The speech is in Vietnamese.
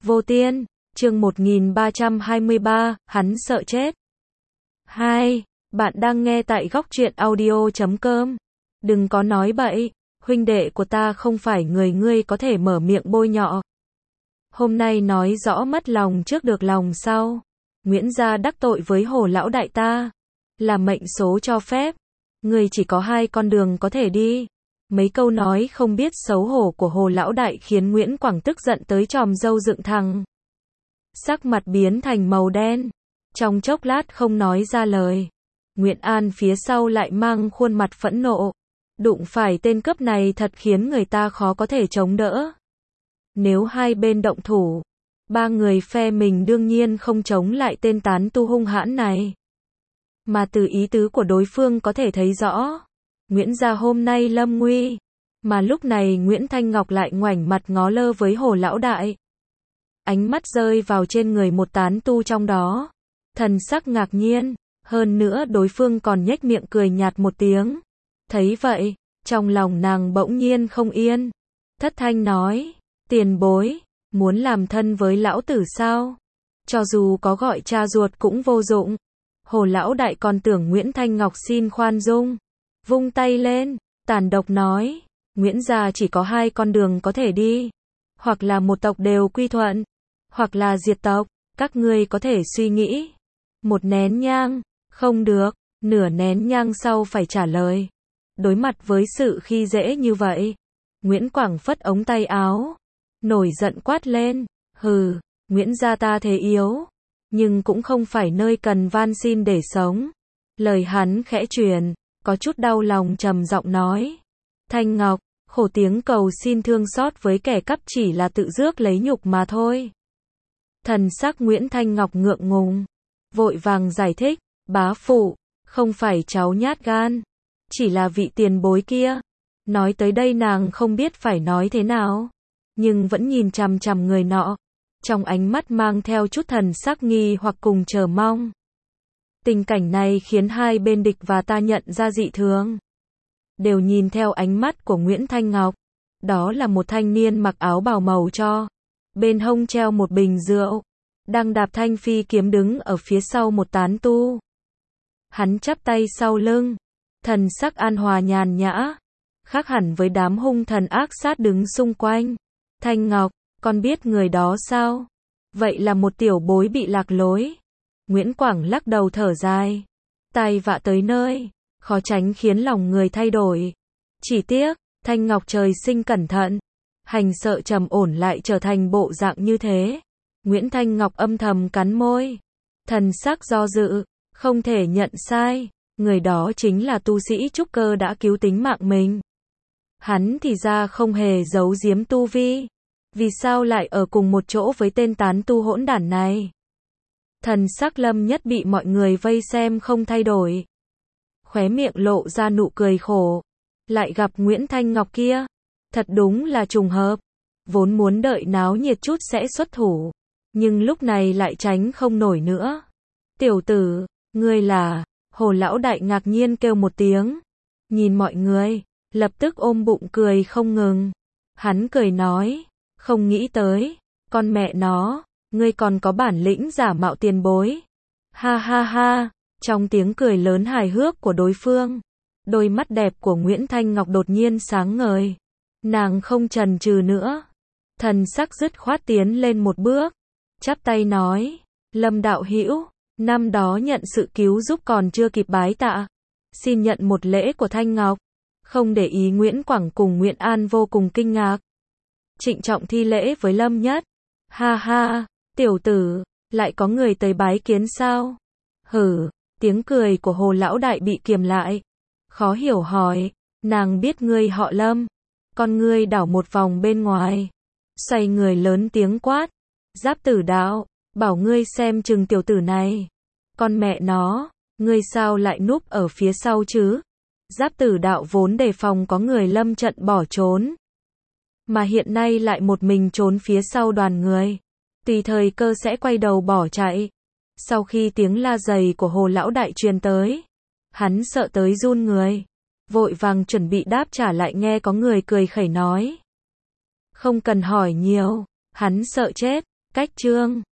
Vô Tiên, chương 1323, hắn sợ chết. 2. Bạn đang nghe tại góc truyện audio.com. Đừng có nói bậy, huynh đệ của ta không phải người ngươi có thể mở miệng bôi nhọ. Hôm nay nói rõ mất lòng trước được lòng sau. Nguyễn gia đắc tội với Hồ lão đại ta, là mệnh số cho phép. Ngươi chỉ có hai con đường có thể đi. Mấy câu nói không biết xấu hổ của Hồ lão đại khiến Nguyễn Quảng tức giận tới chòm râu dựng thẳng. Sắc mặt biến thành màu đen, trong chốc lát không nói ra lời. Nguyễn An phía sau lại mang khuôn mặt phẫn nộ. Đụng phải tên cướp này thật khiến người ta khó có thể chống đỡ. Nếu hai bên động thủ, ba người phe mình đương nhiên không chống lại tên tán tu hung hãn này. Mà từ ý tứ của đối phương có thể thấy rõ, Nguyễn gia hôm nay lâm nguy, mà lúc này Nguyễn Thanh Ngọc lại ngoảnh mặt ngó lơ với Hồ lão đại. Ánh mắt rơi vào trên người một tán tu trong đó, thần sắc ngạc nhiên, hơn nữa đối phương còn nhếch miệng cười nhạt một tiếng. Thấy vậy, trong lòng nàng bỗng nhiên không yên, thất thanh nói, tiền bối, muốn làm thân với lão tử sao? Cho dù có gọi cha ruột cũng vô dụng. Hồ lão đại còn tưởng Nguyễn Thanh Ngọc xin khoan dung, vung tay lên, tàn độc nói, Nguyễn gia chỉ có hai con đường có thể đi, hoặc là một tộc đều quy thuận, hoặc là diệt tộc, các ngươi có thể suy nghĩ. Một nén nhang, không được, nửa nén nhang sau phải trả lời. Đối mặt với sự khi dễ như vậy, Nguyễn Quảng phất ống tay áo, nổi giận quát lên, hừ, Nguyễn gia ta thế yếu, nhưng cũng không phải nơi cần van xin để sống. Lời hắn khẽ truyền, có chút đau lòng trầm giọng nói, Thanh Ngọc, khổ tiếng cầu xin thương xót với kẻ cắp chỉ là tự rước lấy nhục mà thôi. Thần sắc Nguyễn Thanh Ngọc ngượng ngùng, vội vàng giải thích, bá phụ, không phải cháu nhát gan, chỉ là vị tiền bối kia. Nói tới đây nàng không biết phải nói thế nào, nhưng vẫn nhìn chằm chằm người nọ, trong ánh mắt mang theo chút thần sắc nghi hoặc cùng chờ mong. Tình cảnh này khiến hai bên địch và ta nhận ra dị thường, đều nhìn theo ánh mắt của Nguyễn Thanh Ngọc. Đó là một thanh niên mặc áo bào màu cho, bên hông treo một bình rượu, đang đạp thanh phi kiếm đứng ở phía sau một tán tu. Hắn chắp tay sau lưng, thần sắc an hòa nhàn nhã, khác hẳn với đám hung thần ác sát đứng xung quanh. Thanh Ngọc, con biết người đó sao? Vậy là một tiểu bối bị lạc lối. Nguyễn Quảng lắc đầu thở dài, tai vạ tới nơi, khó tránh khiến lòng người thay đổi. Chỉ tiếc, Thanh Ngọc trời sinh cẩn thận, hành sợ trầm ổn lại trở thành bộ dạng như thế. Nguyễn Thanh Ngọc âm thầm cắn môi, thần sắc do dự, không thể nhận sai, người đó chính là tu sĩ trúc cơ đã cứu tính mạng mình. Hắn thì ra không hề giấu giếm tu vi, vì sao lại ở cùng một chỗ với tên tán tu hỗn đản này? Thần sắc Lâm Nhất bị mọi người vây xem không thay đổi, khóe miệng lộ ra nụ cười khổ, lại gặp Nguyễn Thanh Ngọc kia, thật đúng là trùng hợp, vốn muốn đợi náo nhiệt chút sẽ xuất thủ, nhưng lúc này lại tránh không nổi nữa. Tiểu tử, ngươi là? Hồ lão đại ngạc nhiên kêu một tiếng, nhìn mọi người, lập tức ôm bụng cười không ngừng. Hắn cười nói, không nghĩ tới, con mẹ nó, ngươi còn có bản lĩnh giả mạo tiền bối. Ha ha ha, trong tiếng cười lớn hài hước của đối phương, đôi mắt đẹp của Nguyễn Thanh Ngọc đột nhiên sáng ngời. Nàng không chần chừ nữa, thần sắc dứt khoát tiến lên một bước, chắp tay nói, Lâm đạo hữu, năm đó nhận sự cứu giúp còn chưa kịp bái tạ, xin nhận một lễ của Thanh Ngọc. Không để ý Nguyễn Quảng cùng Nguyễn An vô cùng kinh ngạc, trịnh trọng thi lễ với Lâm Nhất. Ha ha, tiểu tử, lại có người tới bái kiến sao? Hử, tiếng cười của Hồ lão đại bị kiềm lại, khó hiểu hỏi, nàng biết ngươi họ Lâm? Con ngươi đảo một vòng bên ngoài, xoay người lớn tiếng quát, Giáp Tử đạo, bảo ngươi xem chừng tiểu tử này. Con mẹ nó, ngươi sao lại núp ở phía sau chứ? Giáp Tử đạo vốn đề phòng có người lâm trận bỏ trốn, mà hiện nay lại một mình trốn phía sau đoàn người, tùy thời cơ sẽ quay đầu bỏ chạy. Sau khi tiếng la giày của Hồ lão đại truyền tới, hắn sợ tới run người, vội vàng chuẩn bị đáp trả lại nghe có người cười khẩy nói, không cần hỏi nhiều, hắn sợ chết, Cách chương